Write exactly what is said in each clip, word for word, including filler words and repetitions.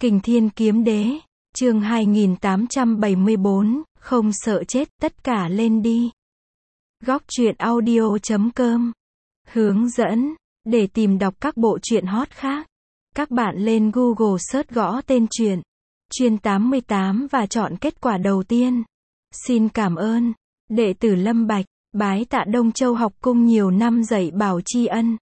Kình Thiên Kiếm Đế, chương hai nghìn tám trăm bảy mươi bốn, không sợ chết, tất cả lên đi. Góc truyện audio chấm com. Hướng dẫn, để tìm đọc các bộ truyện hot khác. Các bạn lên Google search gõ tên truyện, Chuyên tám mươi tám và chọn kết quả đầu tiên. Xin cảm ơn, đệ tử Lâm Bạch, bái tạ Đông Châu học cung nhiều năm dạy bảo tri ân.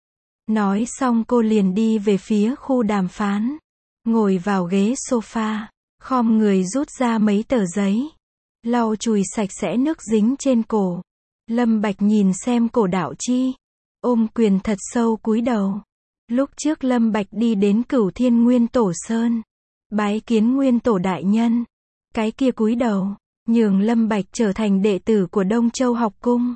Nói xong cô liền đi về phía khu đàm phán. Ngồi vào ghế sofa, khom người rút ra mấy tờ giấy, lau chùi sạch sẽ nước dính trên cổ. Lâm Bạch nhìn xem Cổ Đạo Chi, ôm quyền thật sâu cúi đầu. Lúc trước Lâm Bạch đi đến Cửu Thiên Nguyên Tổ Sơn, bái kiến Nguyên Tổ đại nhân. Cái kia cúi đầu, nhường Lâm Bạch trở thành đệ tử của Đông Châu học cung.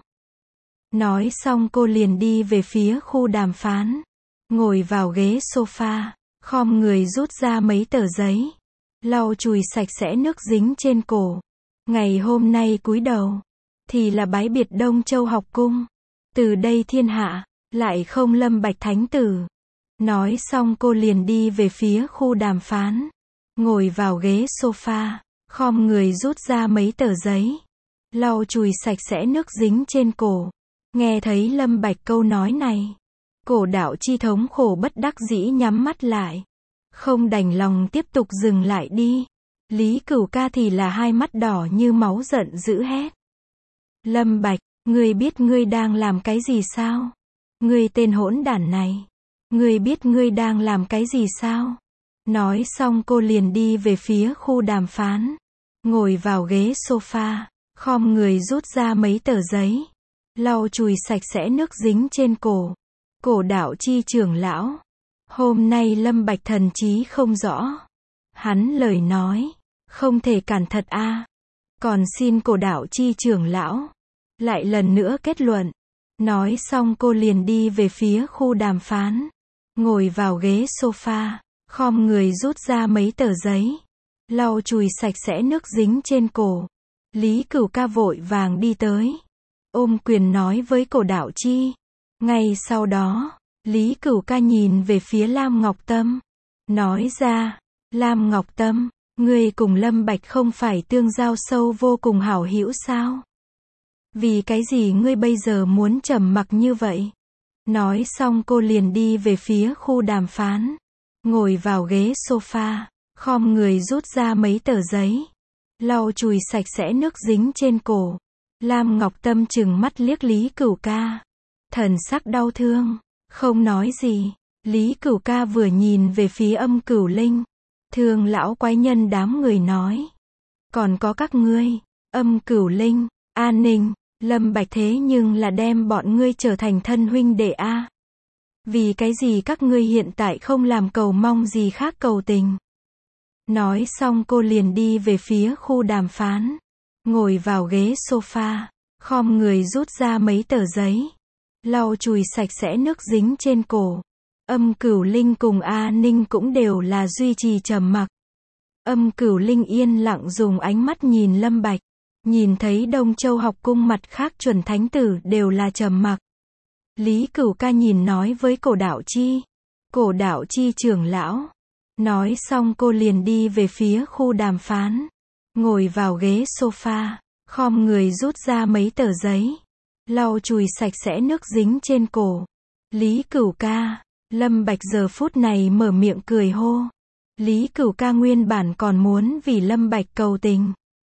Nói xong cô liền đi về phía khu đàm phán, ngồi vào ghế sofa, khom người rút ra mấy tờ giấy, lau chùi sạch sẽ nước dính trên cổ. Ngày hôm nay cúi đầu, thì là bái biệt Đông Châu học cung. Từ đây thiên hạ, lại không Lâm Bạch thánh tử. Nói xong cô liền đi về phía khu đàm phán, ngồi vào ghế sofa, khom người rút ra mấy tờ giấy, lau chùi sạch sẽ nước dính trên cổ. Nghe thấy Lâm Bạch câu nói này, Cổ Đạo Chi thống khổ bất đắc dĩ nhắm mắt lại, không đành lòng tiếp tục dừng lại đi. Lý Cửu Ca thì là hai mắt đỏ như máu giận dữ hét: Lâm Bạch, ngươi biết ngươi đang làm cái gì sao? Ngươi tên hỗn đản này, ngươi biết ngươi đang làm cái gì sao? Nói xong cô liền đi về phía khu đàm phán, ngồi vào ghế sofa, khom người rút ra mấy tờ giấy, lau chùi sạch sẽ nước dính trên cổ. Cổ Đạo Chi trưởng lão, hôm nay Lâm Bạch thần trí không rõ. Hắn lời nói, không thể cản thật a. À. Còn xin Cổ Đạo Chi trưởng lão, lại lần nữa kết luận. Nói xong cô liền đi về phía khu đàm phán, ngồi vào ghế sofa, khom người rút ra mấy tờ giấy, lau chùi sạch sẽ nước dính trên cổ. Lý Cửu Ca vội vàng đi tới, ôm quyền nói với Cổ Đạo Chi. Ngay sau đó, Lý Cửu Ca nhìn về phía Lam Ngọc Tâm, nói ra: Lam Ngọc Tâm, ngươi cùng Lâm Bạch không phải tương giao sâu vô cùng hảo hữu sao? Vì cái gì ngươi bây giờ muốn trầm mặc như vậy? Nói xong cô liền đi về phía khu đàm phán, ngồi vào ghế sofa, khom người rút ra mấy tờ giấy, lau chùi sạch sẽ nước dính trên cổ. Lam Ngọc Tâm trừng mắt liếc Lý Cửu Ca, thần sắc đau thương, không nói gì. Lý Cửu Ca vừa nhìn về phía Âm Cửu Linh, Thương lão quái nhân đám người nói: còn có các ngươi, Âm Cửu Linh, An Ninh, Lâm Bạch thế nhưng là đem bọn ngươi trở thành thân huynh đệ a. À. Vì cái gì các ngươi hiện tại không làm cầu mong gì khác cầu tình? Nói xong cô liền đi về phía khu đàm phán, ngồi vào ghế sofa, khom người rút ra mấy tờ giấy, lau chùi sạch sẽ nước dính trên cổ. Âm Cửu Linh cùng A Ninh cũng đều là duy trì trầm mặc. Âm Cửu Linh yên lặng dùng ánh mắt nhìn Lâm Bạch, nhìn thấy Đông Châu học cung mặt khác chuẩn thánh tử đều là trầm mặc. Lý Cửu Ca nhìn nói với Cổ Đạo Chi: Cổ Đạo Chi trưởng lão. Nói xong cô liền đi về phía khu đàm phán, ngồi vào ghế sofa, khom người rút ra mấy tờ giấy, lau chùi sạch sẽ nước dính trên cổ. Lý Cửu Ca. Lâm Bạch giờ phút này mở miệng cười hô. Lý Cửu Ca nguyên bản còn muốn vì Lâm Bạch cầu tình,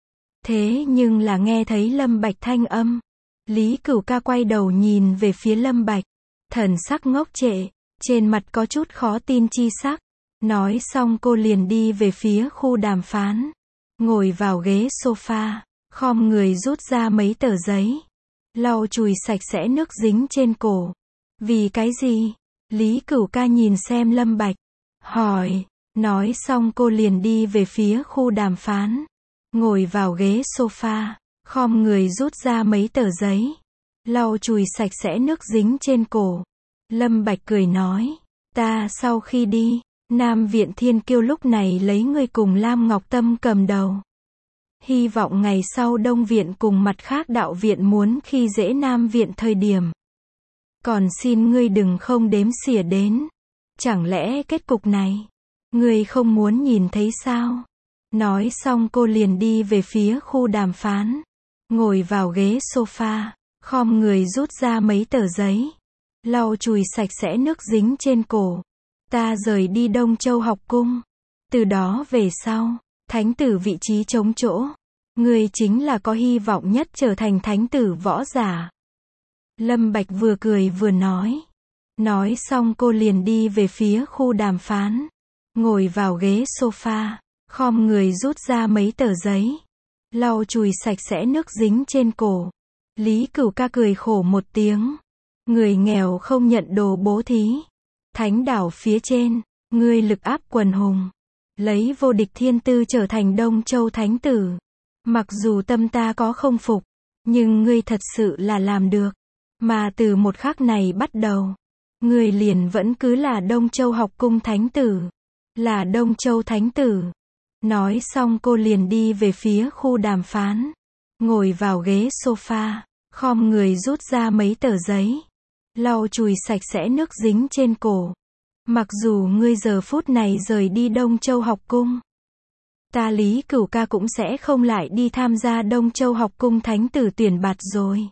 thế nhưng là nghe thấy Lâm Bạch thanh âm, Lý Cửu Ca quay đầu nhìn về phía Lâm Bạch, thần sắc ngốc trệ, trên mặt có chút khó tin chi sắc. Nói xong cô liền đi về phía khu đàm phán, ngồi vào ghế sofa, khom người rút ra mấy tờ giấy, lau chùi sạch sẽ nước dính trên cổ. Vì cái gì? Lý Cửu Ca nhìn xem Lâm Bạch, hỏi. Nói xong cô liền đi về phía khu đàm phán, ngồi vào ghế sofa, khom người rút ra mấy tờ giấy, lau chùi sạch sẽ nước dính trên cổ. Lâm Bạch cười nói: ta sau khi đi, Nam Viện Thiên Kiêu lúc này lấy ngươi cùng Lam Ngọc Tâm cầm đầu. Hy vọng ngày sau Đông Viện cùng mặt khác đạo viện muốn khi dễ Nam Viện thời điểm, còn xin ngươi đừng không đếm xỉa đến. Chẳng lẽ kết cục này, Ngươi không muốn nhìn thấy sao? Nói xong cô liền đi về phía khu đàm phán. Ngồi vào ghế sofa, khom người rút ra mấy tờ giấy. Lau chùi sạch sẽ nước dính trên cổ. Ta rời đi Đông Châu học cung. Từ đó về sau, thánh tử vị trí trống chỗ. Ngươi chính là có hy vọng nhất trở thành thánh tử võ giả. Lâm Bạch vừa cười vừa nói. Nói xong cô liền đi về phía khu đàm phán. Ngồi vào ghế sofa, khom người rút ra mấy tờ giấy. Lau chùi sạch sẽ nước dính trên cổ. Lý Cửu Ca cười khổ một tiếng. Người nghèo không nhận đồ bố thí. Thánh đảo phía trên, ngươi lực áp quần hùng. Lấy vô địch thiên tư trở thành Đông Châu thánh tử. Mặc dù tâm ta có không phục, nhưng ngươi thật sự là làm được. Mà từ một khắc này bắt đầu, ngươi liền vẫn cứ là Đông Châu học cung thánh tử. Là Đông Châu thánh tử. Nói xong cô liền đi về phía khu đàm phán. Ngồi vào ghế sofa, khom người rút ra mấy tờ giấy. Lau chùi sạch sẽ nước dính trên cổ. Mặc dù ngươi giờ phút này rời đi Đông Châu học cung, ta Lý Cửu Ca cũng sẽ không lại đi tham gia Đông Châu học cung thánh tử tuyển bạt rồi.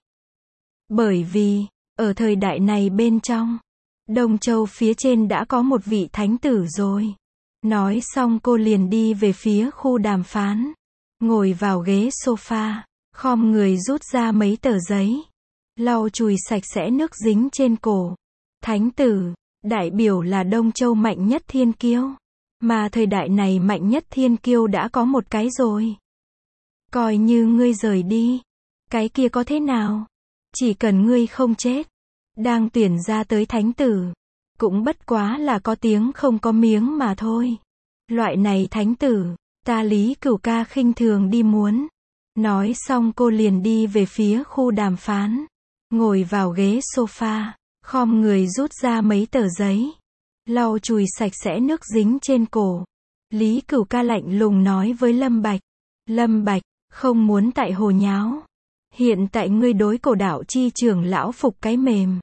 Bởi vì, ở thời đại này bên trong, Đông Châu phía trên đã có một vị thánh tử rồi. Nói xong cô liền đi về phía khu đàm phán. Ngồi vào ghế sofa, khom người rút ra mấy tờ giấy. Lau chùi sạch sẽ nước dính trên cổ. Thánh tử, đại biểu là Đông Châu mạnh nhất thiên kiêu. Mà thời đại này mạnh nhất thiên kiêu đã có một cái rồi. Coi như ngươi rời đi, cái kia có thế nào? Chỉ cần ngươi không chết, đang tuyển ra tới thánh tử, cũng bất quá là có tiếng không có miếng mà thôi. Loại này thánh tử, ta Lý Cửu Ca khinh thường đi muốn. Nói xong cô liền đi về phía khu đàm phán. Ngồi vào ghế sofa, khom người rút ra mấy tờ giấy. Lau chùi sạch sẽ nước dính trên cổ. Lý Cửu Ca lạnh lùng nói với Lâm Bạch. Lâm Bạch, không muốn tại hồ nháo. Hiện tại ngươi đối Cổ Đạo Chi trưởng lão phục cái mềm.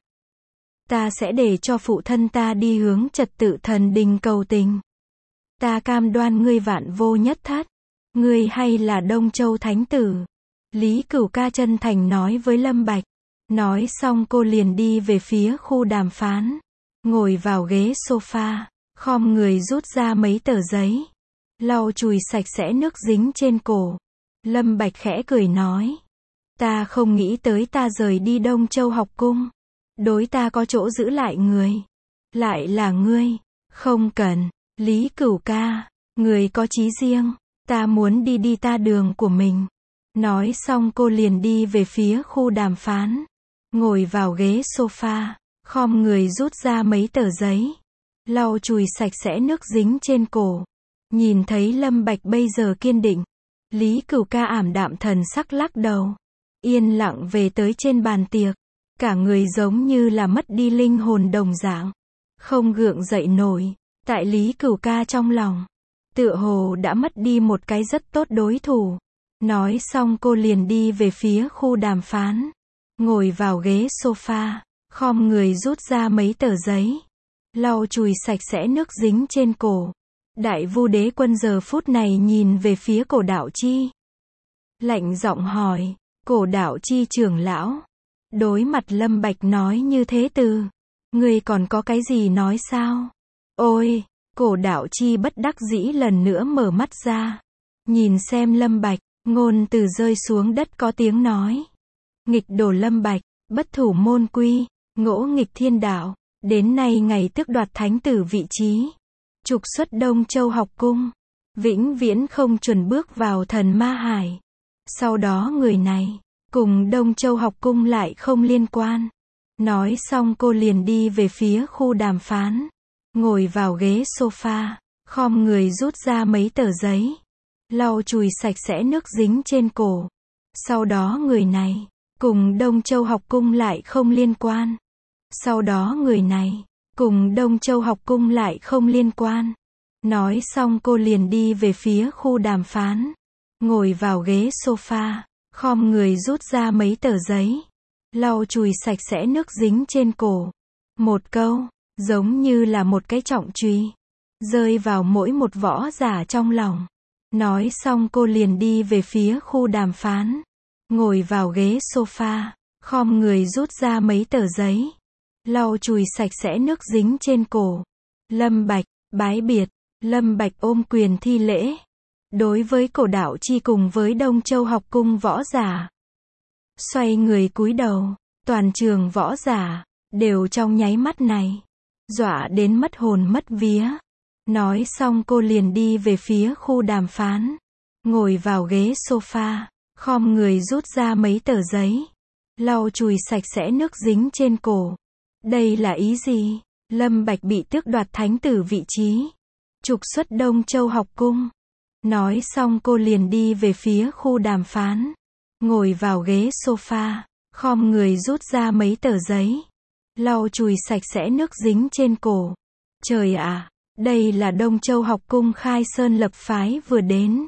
Ta sẽ để cho phụ thân ta đi hướng trật tự thần đình cầu tình. Ta cam đoan ngươi vạn vô nhất thất. Ngươi hay là Đông Châu thánh tử. Lý Cửu Ca chân thành nói với Lâm Bạch. Nói xong cô liền đi về phía khu đàm phán. Ngồi vào ghế sofa, khom người rút ra mấy tờ giấy. Lau chùi sạch sẽ nước dính trên cổ. Lâm Bạch khẽ cười nói. Ta không nghĩ tới ta rời đi Đông Châu học cung. Đối ta có chỗ giữ lại người. Lại là ngươi. Không cần, Lý Cửu Ca. Người có chí riêng. Ta muốn đi đi ta đường của mình. Nói xong cô liền đi về phía khu đàm phán. Ngồi vào ghế sofa, khom người rút ra mấy tờ giấy. Lau chùi sạch sẽ nước dính trên cổ. Nhìn thấy Lâm Bạch bây giờ kiên định. Lý Cửu Ca ảm đạm thần sắc lắc đầu. Yên lặng về tới trên bàn tiệc. Cả người giống như là mất đi linh hồn đồng dạng. Không gượng dậy nổi. Tại Lý Cửu Ca trong lòng, tựa hồ đã mất đi một cái rất tốt đối thủ. Nói xong cô liền đi về phía khu đàm phán. Ngồi vào ghế sofa, khom người rút ra mấy tờ giấy. Lau chùi sạch sẽ nước dính trên cổ. Đại Vu Đế Quân giờ phút này nhìn về phía Cổ Đạo Chi. Lạnh giọng hỏi, Cổ Đạo Chi trưởng lão. Đối mặt Lâm Bạch nói như thế từ. Ngươi còn có cái gì nói sao? Ôi, Cổ Đạo Chi bất đắc dĩ lần nữa mở mắt ra. Nhìn xem Lâm Bạch, ngôn từ rơi xuống đất có tiếng nói. Nghịch đổ Lâm Bạch, bất thủ môn quy, ngỗ nghịch thiên đạo. Đến nay ngày tước đoạt thánh tử vị trí. Trục xuất Đông Châu học cung. Vĩnh viễn không chuẩn bước vào thần ma hải. Sau đó người này, cùng Đông Châu học cung lại không liên quan. Nói xong cô liền đi về phía khu đàm phán. Ngồi vào ghế sofa, khom người rút ra mấy tờ giấy. Lau chùi sạch sẽ nước dính trên cổ. Sau đó người này, cùng Đông Châu học cung lại không liên quan. Sau đó người này, cùng Đông Châu học cung lại không liên quan. Nói xong cô liền đi về phía khu đàm phán. Ngồi vào ghế sofa, khom người rút ra mấy tờ giấy. Lau chùi sạch sẽ nước dính trên cổ. Một câu, giống như là một cái trọng chùy. rơi vào mỗi một võ giả trong lòng. Nói xong cô liền đi về phía khu đàm phán. Ngồi vào ghế sofa, khom người rút ra mấy tờ giấy. Lau chùi sạch sẽ nước dính trên cổ. Lâm Bạch, bái biệt. Lâm Bạch ôm quyền thi lễ. Đối với Cổ Đạo Chi cùng với Đông Châu học cung võ giả. Xoay người cúi đầu, toàn trường võ giả, đều trong nháy mắt này. Dọa đến mất hồn mất vía. Nói xong cô liền đi về phía khu đàm phán. Ngồi vào ghế sofa, khom người rút ra mấy tờ giấy. Lau chùi sạch sẽ nước dính trên cổ. Đây là ý gì? Lâm Bạch bị tước đoạt thánh tử vị trí. Trục xuất Đông Châu học cung. Nói xong cô liền đi về phía khu đàm phán. Ngồi vào ghế sofa, khom người rút ra mấy tờ giấy. Lau chùi sạch sẽ nước dính trên cổ. Trời ạ, đây là Đông Châu học cung khai sơn lập phái vừa đến.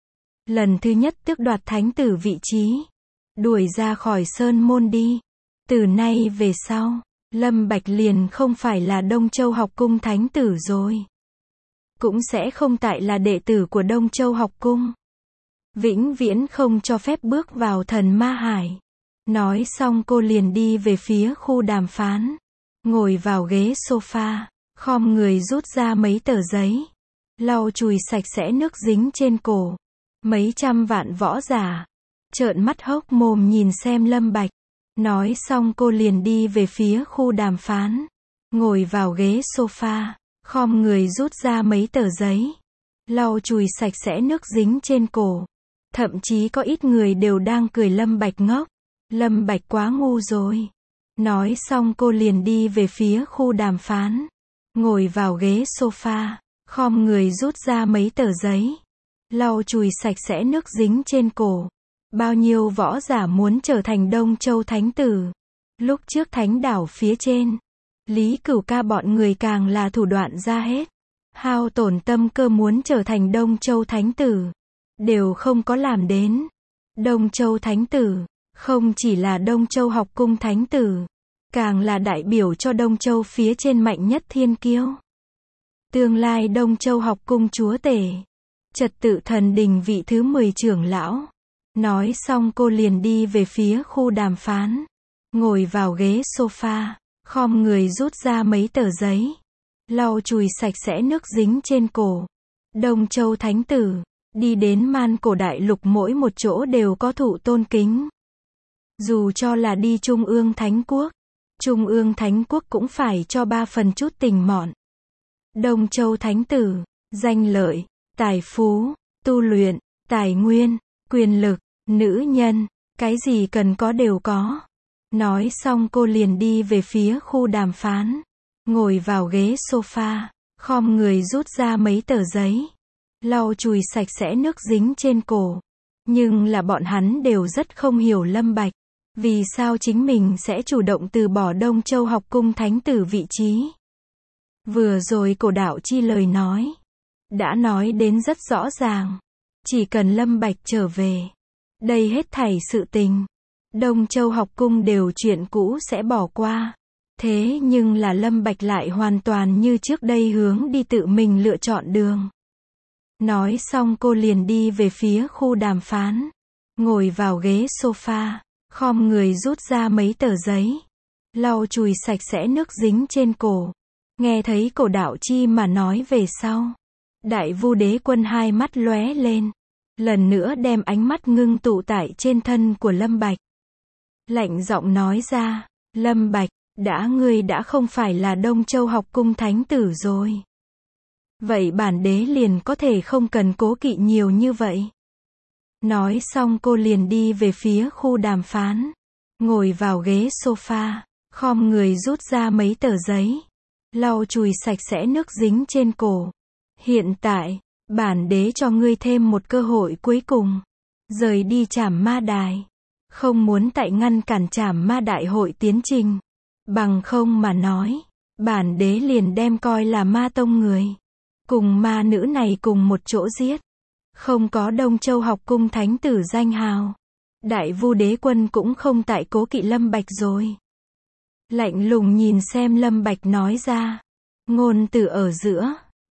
Lần thứ nhất tước đoạt thánh tử vị trí. Đuổi ra khỏi sơn môn đi. Từ nay về sau, Lâm Bạch liền không phải là Đông Châu học cung thánh tử rồi. Cũng sẽ không tại là đệ tử của Đông Châu học cung. Vĩnh viễn không cho phép bước vào thần ma hải. Nói xong cô liền đi về phía khu đàm phán. Ngồi vào ghế sofa, khom người rút ra mấy tờ giấy. Lau chùi sạch sẽ nước dính trên cổ. Mấy trăm vạn võ giả trợn mắt hốc mồm nhìn xem Lâm Bạch. Nói xong cô liền đi về phía khu đàm phán. Ngồi vào ghế sofa, khom người rút ra mấy tờ giấy. Lau chùi sạch sẽ nước dính trên cổ. Thậm chí có ít người đều đang cười Lâm Bạch ngốc. Lâm Bạch quá ngu rồi. Nói xong cô liền đi về phía khu đàm phán. Ngồi vào ghế sofa, khom người rút ra mấy tờ giấy. Lau chùi sạch sẽ nước dính trên cổ. Bao nhiêu võ giả muốn trở thành Đông Châu thánh tử. Lúc trước thánh đảo phía trên, Lý Cửu Ca bọn người càng là thủ đoạn ra hết. Hao tổn tâm cơ muốn trở thành Đông Châu thánh tử. Đều không có làm đến. Đông Châu thánh tử, không chỉ là Đông Châu học cung thánh tử. Càng là đại biểu cho Đông Châu phía trên mạnh nhất thiên kiêu. Tương lai Đông Châu học cung chúa tể. Trật tự thần đình vị thứ mười trưởng lão. Nói xong cô liền đi về phía khu đàm phán. Ngồi vào ghế sofa, khom người rút ra mấy tờ giấy. Lau chùi sạch sẽ nước dính trên cổ. Đông Châu thánh tử, đi đến man cổ đại lục mỗi một chỗ đều có thụ tôn kính. Dù cho là đi Trung ương Thánh Quốc, Trung ương Thánh Quốc cũng phải cho ba phần chút tình mọn. Đông Châu thánh tử, danh lợi, tài phú, tu luyện, tài nguyên, quyền lực, nữ nhân, cái gì cần có đều có. Nói xong cô liền đi về phía khu đàm phán. Ngồi vào ghế sofa, khom người rút ra mấy tờ giấy. Lau chùi sạch sẽ nước dính trên cổ. Nhưng là bọn hắn đều rất không hiểu Lâm Bạch. Vì sao chính mình sẽ chủ động từ bỏ Đông Châu học cung thánh tử vị trí. Vừa rồi Cổ Đạo Chi lời nói. Đã nói đến rất rõ ràng. Chỉ cần Lâm Bạch trở về. Đây hết thảy sự tình. Đông Châu học cung đều chuyện cũ sẽ bỏ qua. Thế nhưng là Lâm Bạch lại hoàn toàn như trước đây hướng đi tự mình lựa chọn đường. Nói xong cô liền đi về phía khu đàm phán. Ngồi vào ghế sofa, khom người rút ra mấy tờ giấy. Lau chùi sạch sẽ nước dính trên cổ. Nghe thấy Cổ Đạo Chi mà nói về sau. Đại Vu Đế Quân hai mắt lóe lên. Lần nữa đem ánh mắt ngưng tụ tại trên thân của Lâm Bạch. Lạnh giọng nói ra, Lâm Bạch, đã ngươi đã không phải là Đông Châu học cung thánh tử rồi. Vậy bản đế liền có thể không cần cố kỵ nhiều như vậy. Nói xong cô liền đi về phía khu đàm phán. Ngồi vào ghế sofa, khom người rút ra mấy tờ giấy. Lau chùi sạch sẽ nước dính trên cổ. Hiện tại, bản đế cho ngươi thêm một cơ hội cuối cùng. Rời đi Trảm Ma Đài. Không muốn tại ngăn cản Trảm Ma Đại hội tiến trình. Bằng không mà nói, bản đế liền đem coi là ma tông người. Cùng ma nữ này cùng một chỗ giết. Không có Đông Châu học cung thánh tử danh hào. Đại Vu Đế Quân cũng không tại cố kỵ Lâm Bạch rồi. Lạnh lùng nhìn xem Lâm Bạch nói ra. Ngôn từ ở giữa.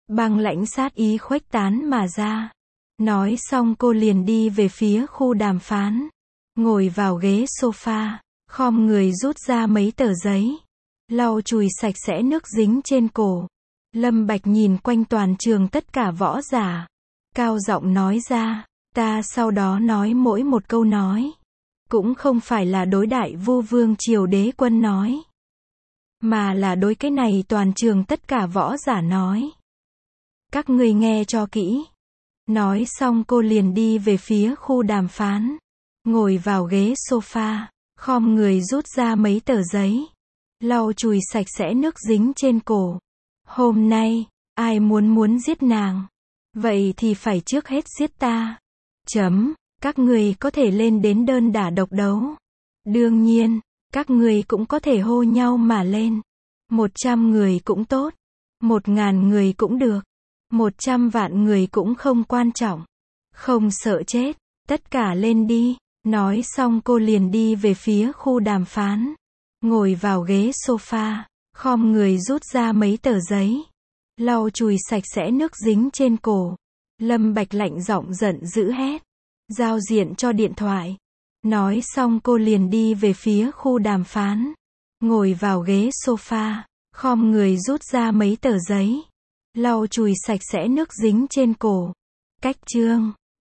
Băng lãnh sát ý khuếch tán mà ra. Nói xong cô liền đi về phía khu đàm phán. Ngồi vào ghế sofa, khom người rút ra mấy tờ giấy. Lau chùi sạch sẽ nước dính trên cổ. Lâm Bạch nhìn quanh toàn trường tất cả võ giả. Cao giọng nói ra, ta sau đó nói mỗi một câu nói. Cũng không phải là đối đại Vu Vương Triều Đế Quân nói. Mà là đối cái này toàn trường tất cả võ giả nói. Các ngươi nghe cho kỹ. Nói xong cô liền đi về phía khu đàm phán. Ngồi vào ghế sofa, khom người rút ra mấy tờ giấy. Lau chùi sạch sẽ nước dính trên cổ. Hôm nay, ai muốn muốn giết nàng? Vậy thì phải trước hết giết ta. Chấm, các người có thể lên đến đơn đả độc đấu. Đương nhiên, các người cũng có thể hô nhau mà lên. Một trăm người cũng tốt. Một ngàn người cũng được. Một trăm vạn người cũng không quan trọng. Không sợ chết, tất cả lên đi. Nói xong cô liền đi về phía khu đàm phán. Ngồi vào ghế sofa, khom người rút ra mấy tờ giấy. Lau chùi sạch sẽ nước dính trên cổ. Lâm Bạch lạnh giọng giận dữ hét. Giao diện cho điện thoại. Nói xong cô liền đi về phía khu đàm phán. Ngồi vào ghế sofa, khom người rút ra mấy tờ giấy. Lau chùi sạch sẽ nước dính trên cổ. Cách chương